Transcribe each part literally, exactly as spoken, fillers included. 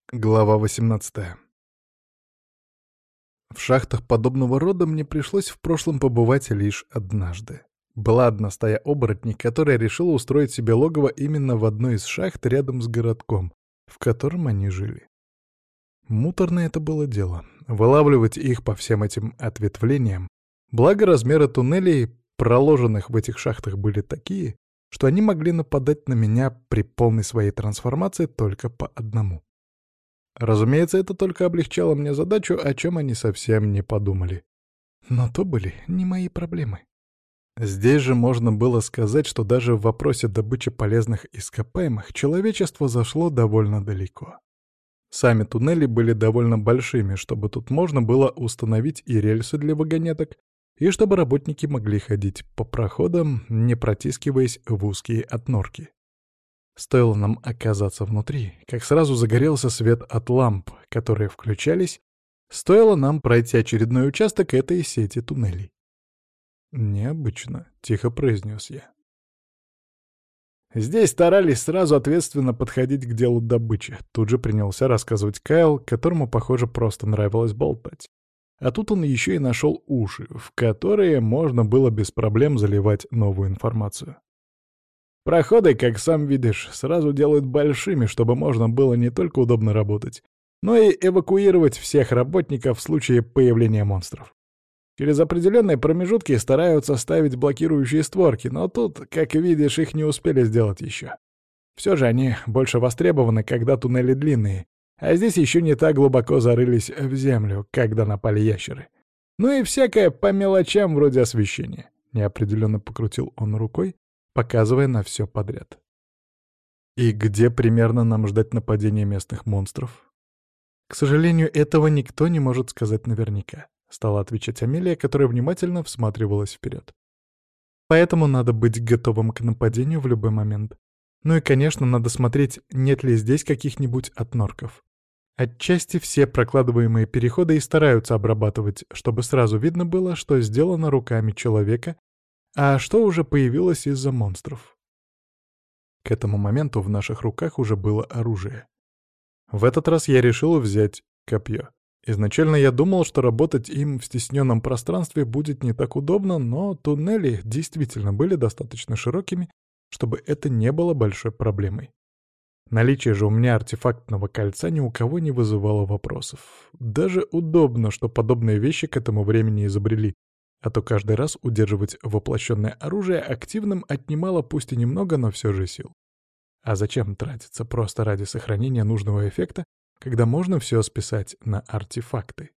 Глава восемнадцатая. В шахтах подобного рода мне пришлось в прошлом побывать лишь однажды. Была одна стая оборотней, которая решила устроить себе логово именно в одной из шахт рядом с городком, в котором они жили. Муторное это было дело — вылавливать их по всем этим ответвлениям, благо размеры туннелей, проложенных в этих шахтах, были такие, что они могли нападать на меня при полной своей трансформации только по одному. Разумеется, это только облегчало мне задачу, о чем они совсем не подумали. Но то были не мои проблемы. Здесь же можно было сказать, что даже в вопросе добычи полезных ископаемых человечество зашло довольно далеко. Сами туннели были довольно большими, чтобы тут можно было установить и рельсы для вагонеток, и чтобы работники могли ходить по проходам, не протискиваясь в узкие отнорки. Стоило нам оказаться внутри, как сразу загорелся свет от ламп, которые включались, стоило нам пройти очередной участок этой сети туннелей. «Необычно», — тихо произнес я. Здесь старались сразу ответственно подходить к делу добычи. Тут же принялся рассказывать Кайл, которому, похоже, просто нравилось болтать. А тут он еще и нашел уши, в которые можно было без проблем заливать новую информацию. Проходы, как сам видишь, сразу делают большими, чтобы можно было не только удобно работать, но и эвакуировать всех работников в случае появления монстров. Через определенные промежутки стараются ставить блокирующие створки, но тут, как видишь, их не успели сделать еще. Все же они больше востребованы, когда туннели длинные, а здесь еще не так глубоко зарылись в землю, когда напали ящеры. Ну и всякое по мелочам вроде освещения. Неопределенно покрутил он рукой, показывая на все подряд. И где примерно нам ждать нападения местных монстров? К сожалению, этого никто не может сказать наверняка, стала отвечать Амелия, которая внимательно всматривалась вперед. Поэтому надо быть готовым к нападению в любой момент. Ну и, конечно, надо смотреть, нет ли здесь каких-нибудь отнорков. Отчасти все прокладываемые переходы и стараются обрабатывать, чтобы сразу видно было, что сделано руками человека, а что уже появилось из-за монстров. К этому моменту в наших руках уже было оружие. В этот раз я решил взять копье. Изначально я думал, что работать им в стесненном пространстве будет не так удобно, но туннели действительно были достаточно широкими, чтобы это не было большой проблемой. Наличие же у меня артефактного кольца ни у кого не вызывало вопросов. Даже удобно, что подобные вещи к этому времени изобрели, а то каждый раз удерживать воплощенное оружие активным отнимало пусть и немного, но все же сил. А зачем тратиться просто ради сохранения нужного эффекта, когда можно все списать на артефакты?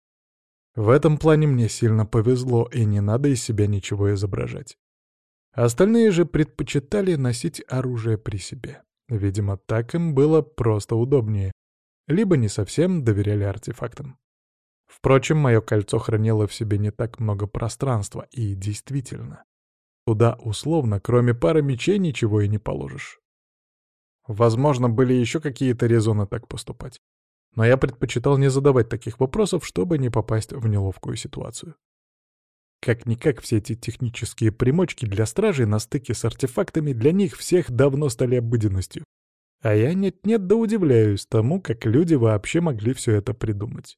В этом плане мне сильно повезло, и не надо из себя ничего изображать. Остальные же предпочитали носить оружие при себе. Видимо, так им было просто удобнее, либо не совсем доверяли артефактам. Впрочем, мое кольцо хранило в себе не так много пространства, и действительно, туда условно, кроме пары мечей, ничего и не положишь. Возможно, были еще какие-то резоны так поступать, но я предпочитал не задавать таких вопросов, чтобы не попасть в неловкую ситуацию. Как-никак все эти технические примочки для стражей на стыке с артефактами для них всех давно стали обыденностью. А я нет-нет да удивляюсь тому, как люди вообще могли все это придумать.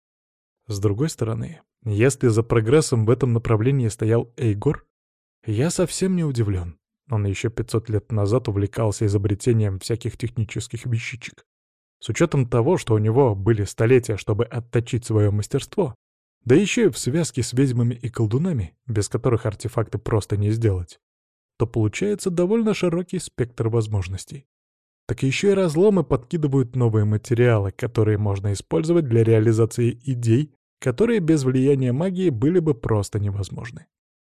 С другой стороны, если за прогрессом в этом направлении стоял Эйгор, я совсем не удивлен. Он еще пятьсот лет назад увлекался изобретением всяких технических вещичек. С учетом того, что у него были столетия, чтобы отточить свое мастерство, да еще и в связке с ведьмами и колдунами, без которых артефакты просто не сделать, то получается довольно широкий спектр возможностей. Так еще и разломы подкидывают новые материалы, которые можно использовать для реализации идей, которые без влияния магии были бы просто невозможны.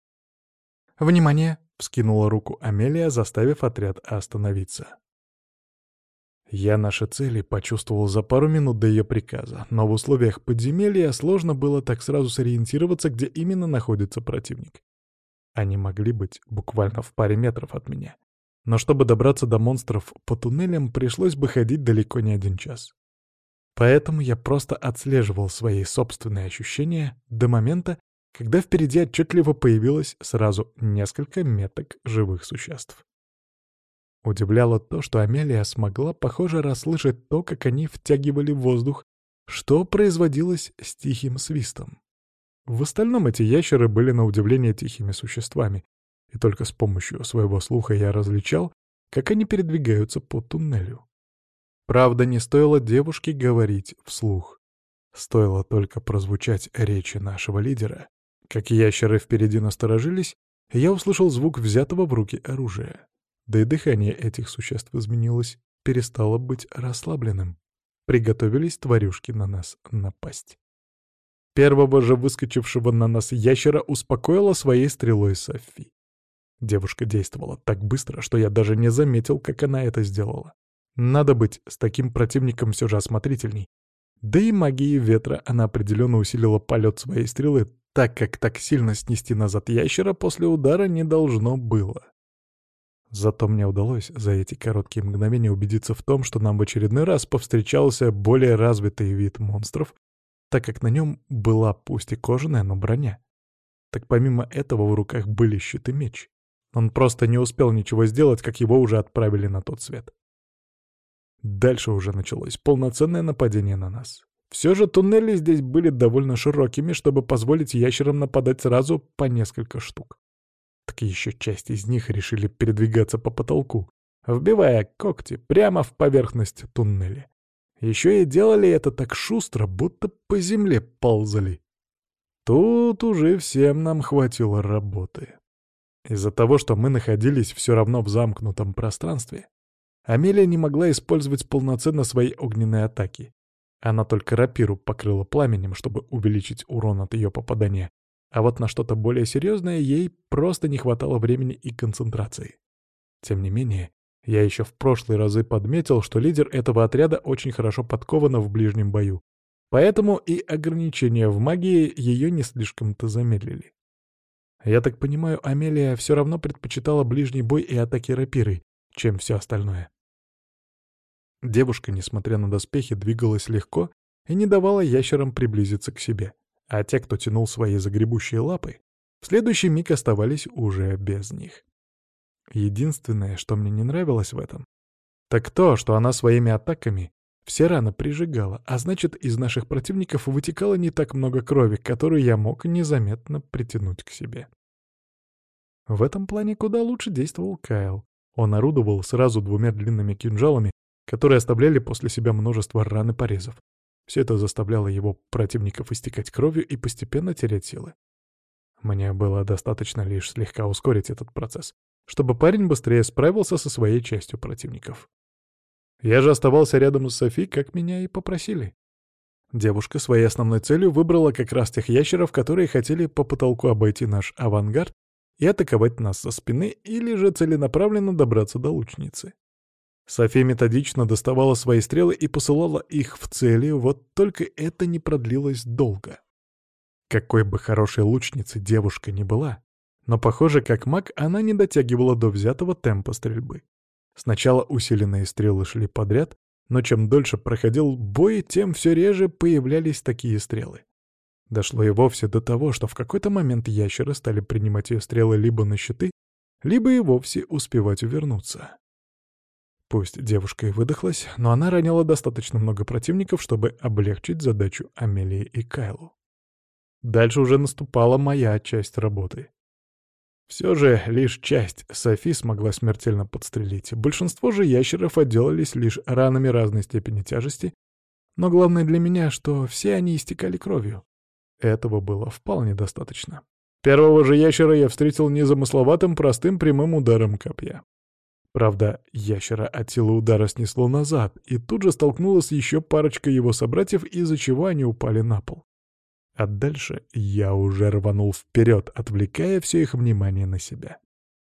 «Внимание!» — вскинула руку Амелия, заставив отряд остановиться. Я наши цели почувствовал за пару минут до ее приказа, но в условиях подземелья сложно было так сразу сориентироваться, где именно находится противник. Они могли быть буквально в паре метров от меня. Но чтобы добраться до монстров по туннелям, пришлось бы ходить далеко не один час. Поэтому я просто отслеживал свои собственные ощущения до момента, когда впереди отчетливо появилось сразу несколько меток живых существ. Удивляло то, что Амелия смогла, похоже, расслышать то, как они втягивали воздух, что производилось с тихим свистом. В остальном эти ящеры были на удивление тихими существами, и только с помощью своего слуха я различал, как они передвигаются по туннелю. Правда, не стоило девушке говорить вслух. Стоило только прозвучать речи нашего лидера, как ящеры впереди насторожились, и я услышал звук взятого в руки оружия. Да и дыхание этих существ изменилось, перестало быть расслабленным. Приготовились тварюшки на нас напасть. Первого же выскочившего на нас ящера успокоила своей стрелой Софи. Девушка действовала так быстро, что я даже не заметил, как она это сделала. Надо быть с таким противником все же осмотрительней. Да и магией ветра она определенно усилила полет своей стрелы, так как так сильно снести назад ящера после удара не должно было. Зато мне удалось за эти короткие мгновения убедиться в том, что нам в очередной раз повстречался более развитый вид монстров, так как на нем была пусть и кожаная, но броня. Так помимо этого в руках были щит и меч. Он просто не успел ничего сделать, как его уже отправили на тот свет. Дальше уже началось полноценное нападение на нас. Все же туннели здесь были довольно широкими, чтобы позволить ящерам нападать сразу по несколько штук. Так еще часть из них решили передвигаться по потолку, вбивая когти прямо в поверхность туннеля. Еще и делали это так шустро, будто по земле ползали. Тут уже всем нам хватило работы. Из-за того, что мы находились все равно в замкнутом пространстве, Амелия не могла использовать полноценно свои огненные атаки. Она только рапиру покрыла пламенем, чтобы увеличить урон от ее попадания, а вот на что-то более серьезное ей просто не хватало времени и концентрации. Тем не менее, я еще в прошлые разы подметил, что лидер этого отряда очень хорошо подкована в ближнем бою, поэтому и ограничения в магии ее не слишком-то замедлили. Я так понимаю, Амелия все равно предпочитала ближний бой и атаки рапирой, чем все остальное. Девушка, несмотря на доспехи, двигалась легко и не давала ящерам приблизиться к себе, а те, кто тянул свои загребущие лапы, в следующий миг оставались уже без них. Единственное, что мне не нравилось в этом, так то, что она своими атаками все раны прижигала, а значит, из наших противников вытекало не так много крови, которую я мог незаметно притянуть к себе. В этом плане куда лучше действовал Кайл. Он орудовал сразу двумя длинными кинжалами, которые оставляли после себя множество ран и порезов. Все это заставляло его противников истекать кровью и постепенно терять силы. Мне было достаточно лишь слегка ускорить этот процесс, чтобы парень быстрее справился со своей частью противников. Я же оставался рядом с Софи, как меня и попросили. Девушка своей основной целью выбрала как раз тех ящеров, которые хотели по потолку обойти наш авангард и атаковать нас со спины или же целенаправленно добраться до лучницы. София методично доставала свои стрелы и посылала их в цели, вот только это не продлилось долго. Какой бы хорошей лучницей девушка ни была, но, похоже, как маг, она не дотягивала до взятого темпа стрельбы. Сначала усиленные стрелы шли подряд, но чем дольше проходил бой, тем все реже появлялись такие стрелы. Дошло и вовсе до того, что в какой-то момент ящеры стали принимать ее стрелы либо на щиты, либо и вовсе успевать увернуться. Пусть девушка и выдохлась, но она ранила достаточно много противников, чтобы облегчить задачу Амелии и Кайлу. Дальше уже наступала моя часть работы. Все же лишь часть Софи смогла смертельно подстрелить. Большинство же ящеров отделались лишь ранами разной степени тяжести, но главное для меня, что все они истекали кровью. Этого было вполне достаточно. Первого же ящера я встретил незамысловатым, простым прямым ударом копья. Правда, ящера от силы удара снесло назад, и тут же столкнулась еще парочка его собратьев, из-за чего они упали на пол. А дальше я уже рванул вперед, отвлекая все их внимание на себя.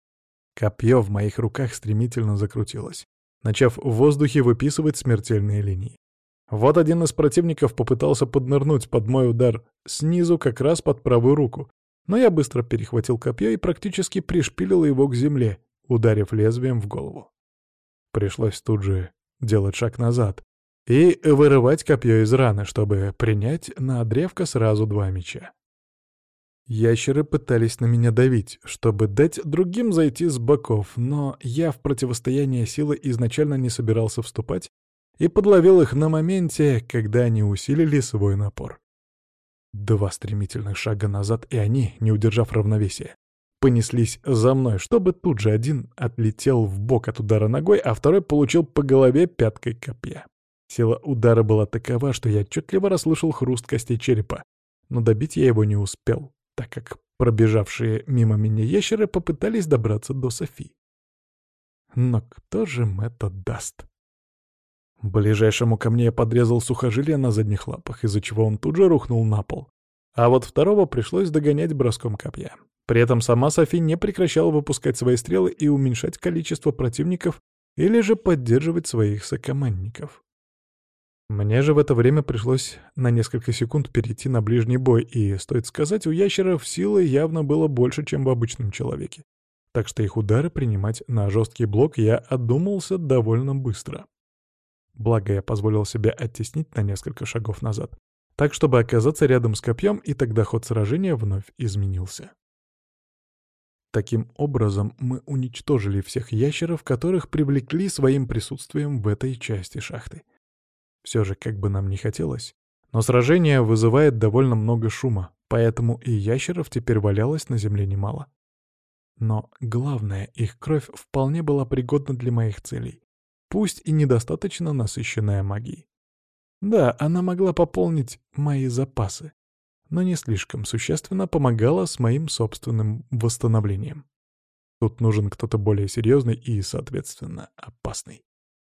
Копье в моих руках стремительно закрутилось, начав в воздухе выписывать смертельные линии. Вот один из противников попытался поднырнуть под мой удар снизу как раз под правую руку, но я быстро перехватил копье и практически пришпилил его к земле, ударив лезвием в голову. Пришлось тут же делать шаг назад и вырывать копье из раны, чтобы принять на древко сразу два меча. Ящеры пытались на меня давить, чтобы дать другим зайти с боков, но я в противостояние силы изначально не собирался вступать и подловил их на моменте, когда они усилили свой напор. Два стремительных шага назад, и они, не удержав равновесия, понеслись за мной, чтобы тут же один отлетел в бок от удара ногой, а второй получил по голове пяткой копья. Сила удара была такова, что я отчетливо расслышал хруст костей черепа, но добить я его не успел, так как пробежавшие мимо меня ящеры попытались добраться до Софи. Но кто же им это даст? Ближайшему ко мне я подрезал сухожилие на задних лапах, из-за чего он тут же рухнул на пол. А вот второго пришлось догонять броском копья. При этом сама Софи не прекращала выпускать свои стрелы и уменьшать количество противников или же поддерживать своих сокомандников. Мне же в это время пришлось на несколько секунд перейти на ближний бой, и, стоит сказать, у ящеров силы явно было больше, чем в обычном человеке. Так что их удары принимать на жесткий блок я отдумался довольно быстро. Благо я позволил себе оттеснить на несколько шагов назад, так чтобы оказаться рядом с копьем, и тогда ход сражения вновь изменился. Таким образом, мы уничтожили всех ящеров, которых привлекли своим присутствием в этой части шахты. Все же, как бы нам ни хотелось, но сражение вызывает довольно много шума, поэтому и ящеров теперь валялось на земле немало. Но главное, их кровь вполне была пригодна для моих целей, пусть и недостаточно насыщенная магией. Да, она могла пополнить мои запасы, но не слишком существенно помогала с моим собственным восстановлением. Тут нужен кто-то более серьезный и, соответственно, опасный.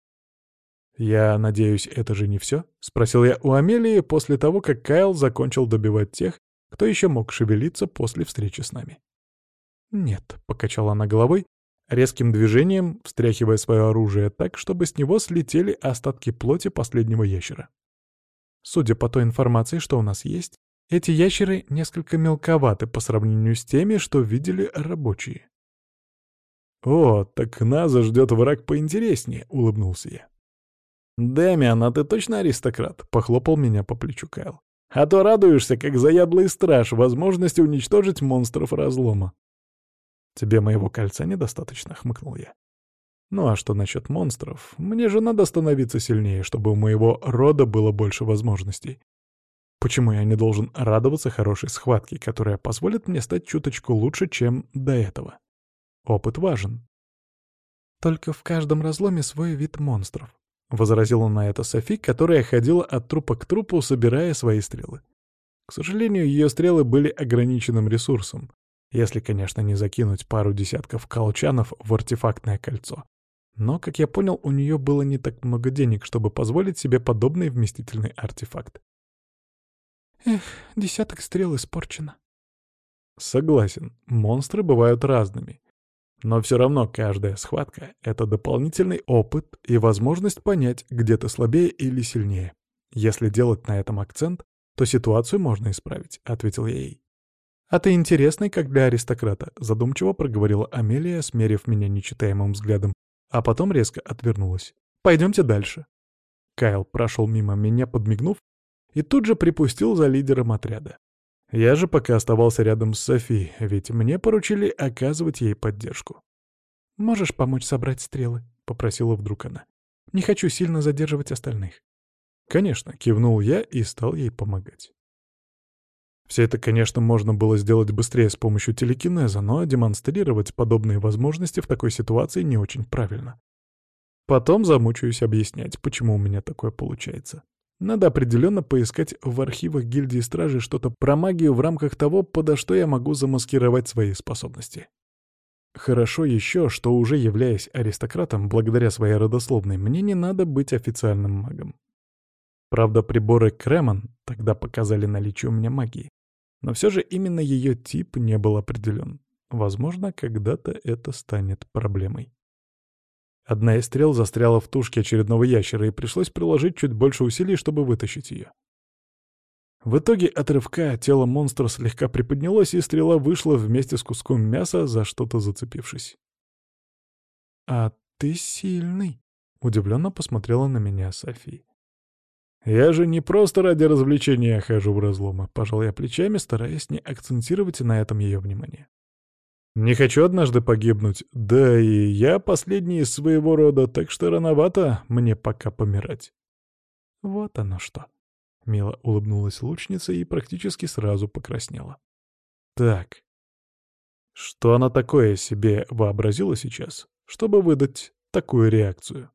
«Я надеюсь, это же не все?» — спросил я у Амелии после того, как Кайл закончил добивать тех, кто еще мог шевелиться после встречи с нами. «Нет», — покачала она головой, резким движением встряхивая свое оружие так, чтобы с него слетели остатки плоти последнего ящера. «Судя по той информации, что у нас есть, эти ящеры несколько мелковаты по сравнению с теми, что видели рабочие». «О, так нас ждет враг поинтереснее», — улыбнулся я. «Дэмиан, а ты точно аристократ?» — похлопал меня по плечу Кайл. «А то радуешься, как заядлый страж, возможности уничтожить монстров разлома». «Тебе моего кольца недостаточно», — хмыкнул я. «Ну а что насчет монстров? Мне же надо становиться сильнее, чтобы у моего рода было больше возможностей. Почему я не должен радоваться хорошей схватке, которая позволит мне стать чуточку лучше, чем до этого? Опыт важен». «Только в каждом разломе свой вид монстров», — возразила на это Софи, которая ходила от трупа к трупу, собирая свои стрелы. К сожалению, ее стрелы были ограниченным ресурсом, если, конечно, не закинуть пару десятков колчанов в артефактное кольцо. Но, как я понял, у нее было не так много денег, чтобы позволить себе подобный вместительный артефакт. «Эх, десяток стрел испорчено». Согласен, монстры бывают разными. Но все равно каждая схватка — это дополнительный опыт и возможность понять, где ты слабее или сильнее. Если делать на этом акцент, то ситуацию можно исправить, — ответил я ей. «А ты интересный, как для аристократа», — задумчиво проговорила Амелия, смерив меня нечитаемым взглядом, а потом резко отвернулась. «Пойдемте дальше». Кайл прошел мимо меня, подмигнув, и тут же припустил за лидером отряда. Я же пока оставался рядом с Софи, ведь мне поручили оказывать ей поддержку. «Можешь помочь собрать стрелы?» — попросила вдруг она. «Не хочу сильно задерживать остальных». «Конечно», — кивнул я и стал ей помогать. Все это, конечно, можно было сделать быстрее с помощью телекинеза, но демонстрировать подобные возможности в такой ситуации не очень правильно. Потом замучаюсь объяснять, почему у меня такое получается. Надо определенно поискать в архивах гильдии стражей что-то про магию в рамках того, подо что я могу замаскировать свои способности. Хорошо еще, что уже являясь аристократом, благодаря своей родословной, мне не надо быть официальным магом. Правда, приборы Кремон тогда показали наличие у меня магии, но все же именно ее тип не был определен. Возможно, когда-то это станет проблемой. Одна из стрел застряла в тушке очередного ящера, и пришлось приложить чуть больше усилий, чтобы вытащить ее. В итоге от рывка тело монстра слегка приподнялось, и стрела вышла вместе с куском мяса, за что-то зацепившись. «А ты сильный», — удивленно посмотрела на меня Софи. Я же не просто ради развлечения хожу в разломы, пожал я плечами, стараясь не акцентировать на этом ее внимание. Не хочу однажды погибнуть, да и я последний из своего рода, так что рановато мне пока помирать. Вот оно что. Мило улыбнулась лучница и практически сразу покраснела. Так, что она такое себе вообразила сейчас, чтобы выдать такую реакцию?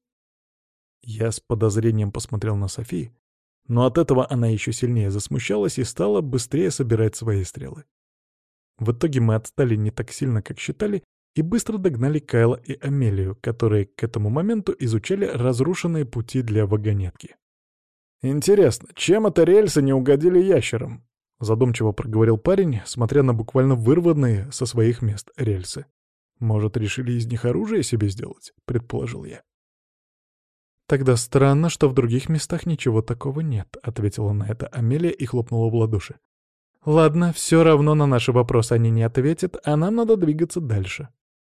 Я с подозрением посмотрел на Софи, но от этого она еще сильнее засмущалась и стала быстрее собирать свои стрелы. В итоге мы отстали не так сильно, как считали, и быстро догнали Кайла и Амелию, которые к этому моменту изучали разрушенные пути для вагонетки. «Интересно, чем это рельсы не угодили ящерам?» — задумчиво проговорил парень, смотря на буквально вырванные со своих мест рельсы. «Может, решили из них оружие себе сделать?» — предположил я. «Тогда странно, что в других местах ничего такого нет», — ответила на это Амелия и хлопнула в ладоши. «Ладно, все равно на наши вопросы они не ответят, а нам надо двигаться дальше».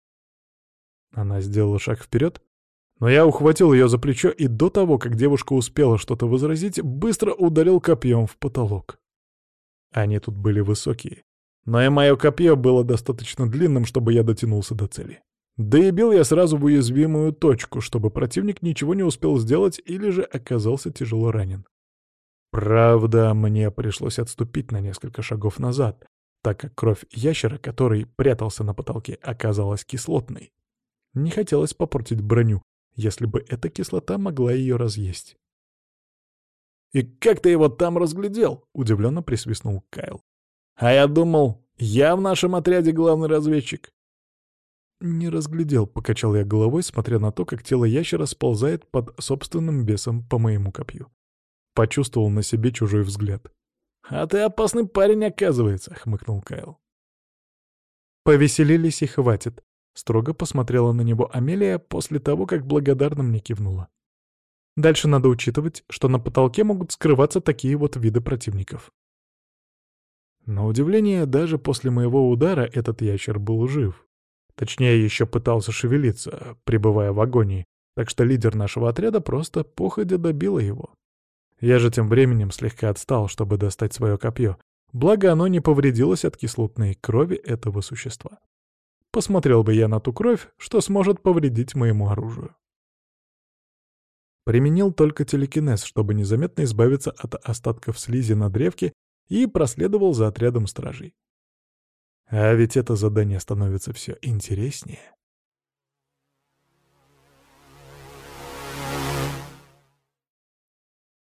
Она сделала шаг вперед, но я ухватил ее за плечо и до того, как девушка успела что-то возразить, быстро ударил копьем в потолок. Они тут были высокие, но и мое копье было достаточно длинным, чтобы я дотянулся до цели. Да и бил я сразу в уязвимую точку, чтобы противник ничего не успел сделать или же оказался тяжело ранен. Правда, мне пришлось отступить на несколько шагов назад, так как кровь ящера, который прятался на потолке, оказалась кислотной. Не хотелось попортить броню, если бы эта кислота могла ее разъесть. «И как ты его там разглядел?» — удивленно присвистнул Кайл. «А я думал, я в нашем отряде главный разведчик». «Не разглядел», — покачал я головой, смотря на то, как тело ящера сползает под собственным весом по моему копью. Почувствовал на себе чужой взгляд. «А ты опасный парень, оказывается», — хмыкнул Кайл. «Повеселились и хватит», — строго посмотрела на него Амелия после того, как благодарно мне кивнула. «Дальше надо учитывать, что на потолке могут скрываться такие вот виды противников». На удивление, даже после моего удара этот ящер был жив. Точнее, еще пытался шевелиться, пребывая в агонии, так что лидер нашего отряда просто походя добила его. Я же тем временем слегка отстал, чтобы достать свое копье, благо оно не повредилось от кислотной крови этого существа. Посмотрел бы я на ту кровь, что сможет повредить моему оружию. Применил только телекинез, чтобы незаметно избавиться от остатков слизи на древке, и проследовал за отрядом стражей. А ведь это задание становится все интереснее.